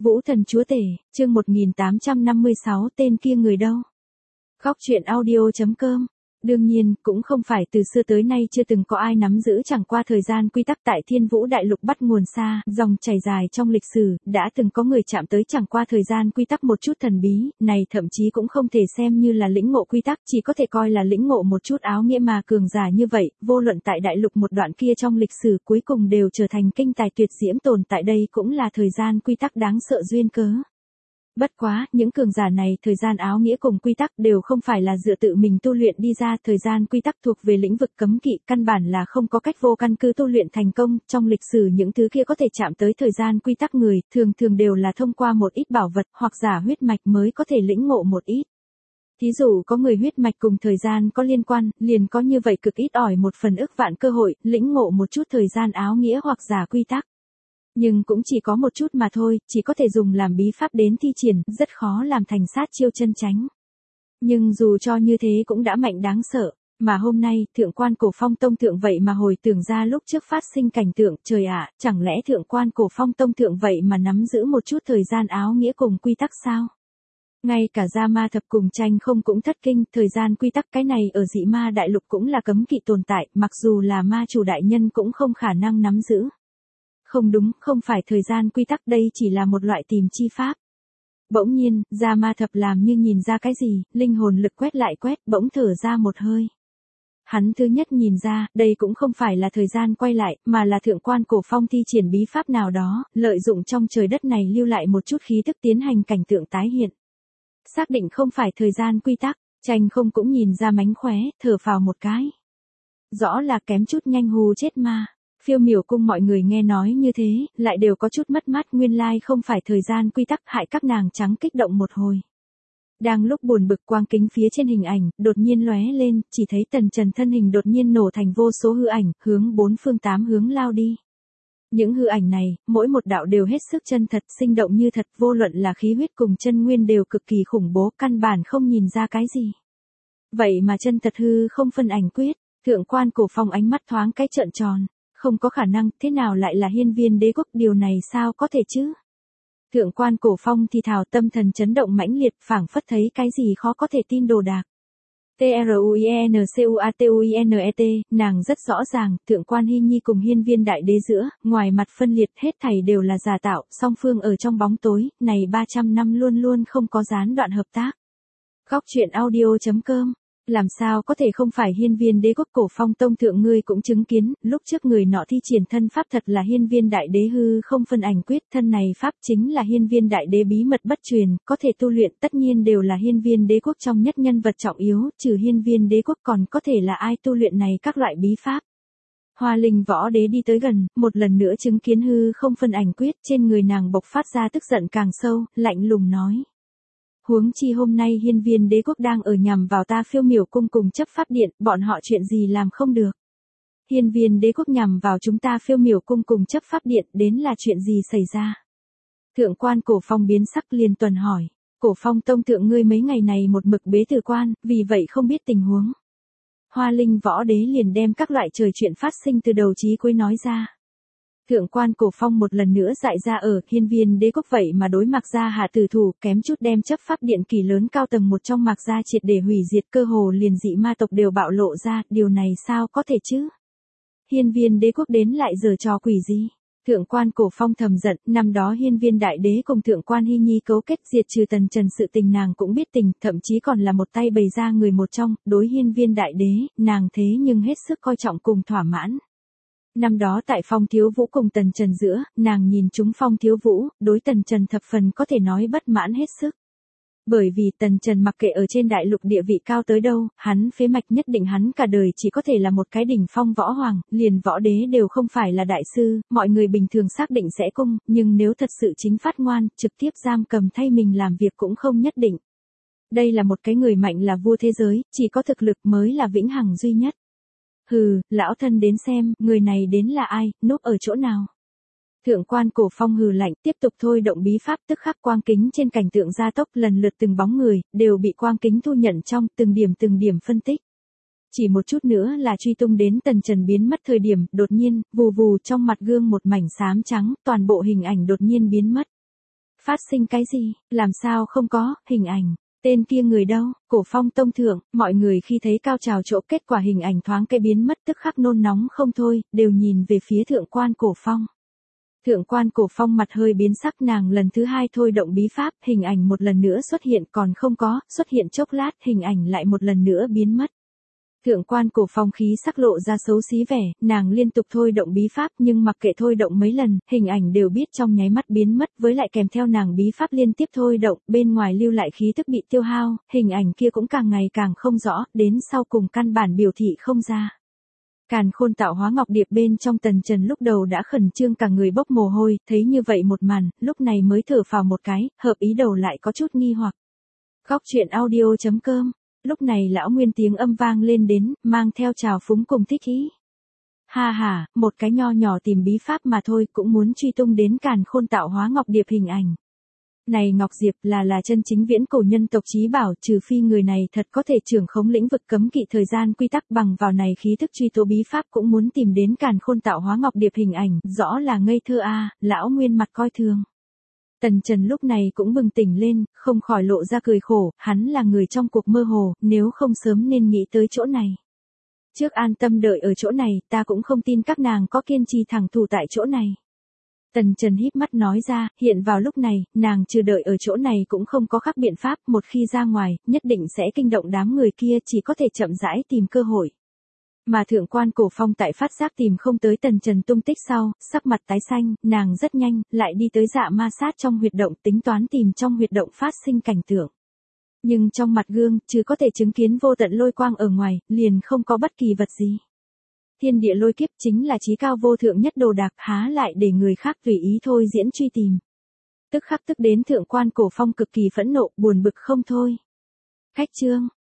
Vũ Thần Chúa Tể, chương 1856 tên kia người đâu? Góc truyện audio.com. Đương nhiên, cũng không phải từ xưa tới nay chưa từng có ai nắm giữ chẳng qua thời gian quy tắc tại Thiên Vũ Đại Lục bắt nguồn xa, dòng chảy dài trong lịch sử, đã từng có người chạm tới chẳng qua thời gian quy tắc một chút thần bí, này thậm chí cũng không thể xem như là lĩnh ngộ quy tắc, chỉ có thể coi là lĩnh ngộ một chút áo nghĩa mà cường giả như vậy, vô luận tại đại lục một đoạn kia trong lịch sử cuối cùng đều trở thành kinh tài tuyệt diễm tồn tại đây cũng là thời gian quy tắc đáng sợ duyên cớ. Bất quá, những cường giả này thời gian áo nghĩa cùng quy tắc đều không phải là dựa tự mình tu luyện đi ra, thời gian quy tắc thuộc về lĩnh vực cấm kỵ, căn bản là không có cách vô căn cứ tu luyện thành công, trong lịch sử những thứ kia có thể chạm tới thời gian quy tắc người, thường thường đều là thông qua một ít bảo vật hoặc giả huyết mạch mới có thể lĩnh ngộ một ít. Thí dụ có người huyết mạch cùng thời gian có liên quan, liền có như vậy cực ít ỏi một phần ức vạn cơ hội, lĩnh ngộ một chút thời gian áo nghĩa hoặc giả quy tắc. Nhưng cũng chỉ có một chút mà thôi, chỉ có thể dùng làm bí pháp đến thi triển, rất khó làm thành sát chiêu chân chánh. Nhưng dù cho như thế cũng đã mạnh đáng sợ, mà hôm nay, Thượng Quan Cổ Phong Tông Thượng vậy mà hồi tưởng ra lúc trước phát sinh cảnh tượng, trời ạ, chẳng lẽ Thượng Quan Cổ Phong Tông Thượng vậy mà nắm giữ một chút thời gian áo nghĩa cùng quy tắc sao? Ngay cả Gia Ma Thập cùng Tranh Không cũng thất kinh, thời gian quy tắc cái này ở Dị Ma Đại Lục cũng là cấm kỵ tồn tại, mặc dù là ma chủ đại nhân cũng không khả năng nắm giữ. Không đúng, không phải thời gian quy tắc đây chỉ là một loại tìm chi pháp. Bỗng nhiên, Gia Ma Thập làm như nhìn ra cái gì, linh hồn lực quét lại quét, bỗng thở ra một hơi. Hắn thứ nhất nhìn ra, đây cũng không phải là thời gian quay lại, mà là Thượng Quan Cổ Phong thi triển bí pháp nào đó, lợi dụng trong trời đất này lưu lại một chút khí tức tiến hành cảnh tượng tái hiện. Xác định không phải thời gian quy tắc, Tranh Không cũng nhìn ra mánh khóe, thở phào một cái. Rõ là kém chút nhanh hù chết ma. Phiêu Miểu Cung mọi người nghe nói như thế, lại đều có chút mất mát, nguyên lai không phải thời gian quy tắc hại các nàng trắng kích động một hồi. Đang lúc buồn bực, quang kính phía trên hình ảnh, đột nhiên lóe lên, chỉ thấy Tần Trần thân hình đột nhiên nổ thành vô số hư ảnh, hướng bốn phương tám hướng lao đi. Những hư ảnh này, mỗi một đạo đều hết sức chân thật, sinh động như thật, vô luận là khí huyết cùng chân nguyên đều cực kỳ khủng bố, căn bản không nhìn ra cái gì. Vậy mà chân thật hư không phân ảnh quyết, Thượng Quan Cổ Phong ánh mắt thoáng cái trợn tròn. Không có khả năng, thế nào lại là Hiên Viên Đế Quốc, điều này sao có thể chứ? Thượng Quan Cổ Phong thì thào, tâm thần chấn động mãnh liệt, phảng phất thấy cái gì khó có thể tin đồ đạc. TRUINCUATUINET, nàng rất rõ ràng, Thượng Quan Hy Nhi cùng Hiên Viên Đại Đế giữa, ngoài mặt phân liệt hết thảy đều là giả tạo, song phương ở trong bóng tối, này 300 năm luôn luôn không có gián đoạn hợp tác. Góc truyện audio.com. Làm sao có thể không phải Hiên Viên Đế Quốc Cổ Phong Tông Thượng ngươi cũng chứng kiến, lúc trước người nọ thi triển thân pháp thật là Hiên Viên Đại Đế hư không phân ảnh quyết, thân này pháp chính là Hiên Viên Đại Đế bí mật bất truyền, có thể tu luyện tất nhiên đều là Hiên Viên Đế Quốc trong nhất nhân vật trọng yếu, trừ Hiên Viên Đế Quốc còn có thể là ai tu luyện này các loại bí pháp. Hoa Linh Võ Đế đi tới gần, một lần nữa chứng kiến hư không phân ảnh quyết, trên người nàng bộc phát ra tức giận càng sâu, lạnh lùng nói. Huống chi hôm nay Hiên Viên Đế Quốc đang ở nhằm vào ta Phiêu Miểu Cung cùng chấp pháp điện, bọn họ chuyện gì làm không được. Hiên Viên Đế Quốc nhằm vào chúng ta Phiêu Miểu Cung cùng chấp pháp điện, đến là chuyện gì xảy ra? Thượng Quan Cổ Phong biến sắc liền tuần hỏi, Cổ Phong Tông Thượng ngươi mấy ngày này một mực bế từ quan, vì vậy không biết tình huống. Hoa Linh Võ Đế liền đem các loại trời chuyện phát sinh từ đầu chí cuối nói ra. Thượng Quan Cổ Phong một lần nữa dại ra ở Hiên Viên Đế Quốc vậy mà đối Mạc Gia hạ tử thủ, kém chút đem chấp pháp điện kỳ lớn cao tầng một trong Mạc Gia triệt để hủy diệt, cơ hồ liền dị ma tộc đều bạo lộ ra, điều này sao có thể chứ? Hiên Viên Đế Quốc đến lại giở trò quỷ gì? Thượng Quan Cổ Phong thầm giận, năm đó Hiên Viên Đại Đế cùng Thượng Quan Hy Nhi cấu kết diệt trừ Tần Trần sự tình nàng cũng biết tình, thậm chí còn là một tay bày ra người một trong, đối Hiên Viên Đại Đế, nàng thế nhưng hết sức coi trọng cùng thỏa mãn. Năm đó tại Phong Thiếu Vũ cùng Tần Trần giữa, nàng nhìn chúng Phong Thiếu Vũ, đối Tần Trần thập phần có thể nói bất mãn hết sức. Bởi vì Tần Trần mặc kệ ở trên đại lục địa vị cao tới đâu, hắn phế mạch nhất định hắn cả đời chỉ có thể là một cái đỉnh phong võ hoàng, liền võ đế đều không phải là đại sư, mọi người bình thường xác định sẽ cung, nhưng nếu thật sự chính phát ngoan, trực tiếp giam cầm thay mình làm việc cũng không nhất định. Đây là một cái người mạnh là vua thế giới, chỉ có thực lực mới là vĩnh hằng duy nhất. Hừ, lão thân đến xem, người này đến là ai, núp ở chỗ nào. Thượng Quan Cổ Phong hừ lạnh, tiếp tục thôi động bí pháp, tức khắc quang kính trên cảnh tượng gia tốc, lần lượt từng bóng người, đều bị quang kính thu nhận trong, từng điểm phân tích. Chỉ một chút nữa là truy tung đến Tần Trần biến mất thời điểm, đột nhiên, vù vù trong mặt gương một mảnh xám trắng, toàn bộ hình ảnh đột nhiên biến mất. Phát sinh cái gì, làm sao không có, hình ảnh. Tên kia người đâu, Cổ Phong tông thượng, mọi người khi thấy cao trào chỗ kết quả hình ảnh thoáng cái biến mất tức khắc nôn nóng không thôi, đều nhìn về phía thượng quan Cổ Phong. Thượng quan Cổ Phong mặt hơi biến sắc nàng lần thứ hai thôi động bí pháp, hình ảnh một lần nữa xuất hiện còn không có, xuất hiện chốc lát, hình ảnh lại một lần nữa biến mất. Thượng quan Cổ Phong khí sắc lộ ra xấu xí vẻ, nàng liên tục thôi động bí pháp nhưng mặc kệ thôi động mấy lần, hình ảnh đều biết trong nháy mắt biến mất với lại kèm theo nàng bí pháp liên tiếp thôi động, bên ngoài lưu lại khí tức bị tiêu hao, hình ảnh kia cũng càng ngày càng không rõ, đến sau cùng căn bản biểu thị không ra. Càn Khôn tạo hóa ngọc điệp bên trong Tần Trần lúc đầu đã khẩn trương cả người bốc mồ hôi, thấy như vậy một màn, lúc này mới thở phào một cái, hợp ý đầu lại có chút nghi hoặc. Góc truyện audio.com. Lúc này lão Nguyên tiếng âm vang lên đến, mang theo trào phúng cùng thích ý. Ha ha, một cái nho nhỏ tìm bí pháp mà thôi cũng muốn truy tung đến Càn Khôn tạo hóa ngọc điệp hình ảnh. Này Ngọc Diệp là chân chính viễn cổ nhân tộc chí bảo, trừ phi người này thật có thể trưởng khống lĩnh vực cấm kỵ thời gian quy tắc bằng vào này khí thức truy tố bí pháp cũng muốn tìm đến Càn Khôn tạo hóa ngọc điệp hình ảnh, rõ là ngây thơ a, lão Nguyên mặt coi thường. Tần Trần lúc này cũng bừng tỉnh lên, không khỏi lộ ra cười khổ, hắn là người trong cuộc mơ hồ, nếu không sớm nên nghĩ tới chỗ này. Trước an tâm đợi ở chỗ này, ta cũng không tin các nàng có kiên trì thẳng thù tại chỗ này. Tần Trần híp mắt nói ra, hiện vào lúc này, nàng trừ đợi ở chỗ này cũng không có khác biện pháp, một khi ra ngoài, nhất định sẽ kinh động đám người kia, chỉ có thể chậm rãi tìm cơ hội. Mà thượng quan Cổ Phong tại phát giác tìm không tới Tần Trần tung tích sau, sắc mặt tái xanh, nàng rất nhanh, lại đi tới dạ ma sát trong huyệt động tính toán tìm trong huyệt động phát sinh cảnh tượng. Nhưng trong mặt gương, chứ có thể chứng kiến vô tận lôi quang ở ngoài, liền không có bất kỳ vật gì. Thiên địa lôi kiếp chính là chí cao vô thượng nhất đồ đạc, há lại để người khác tùy ý thôi diễn truy tìm. Tức khắc tức đến thượng quan Cổ Phong cực kỳ phẫn nộ, buồn bực không thôi. Khách trương,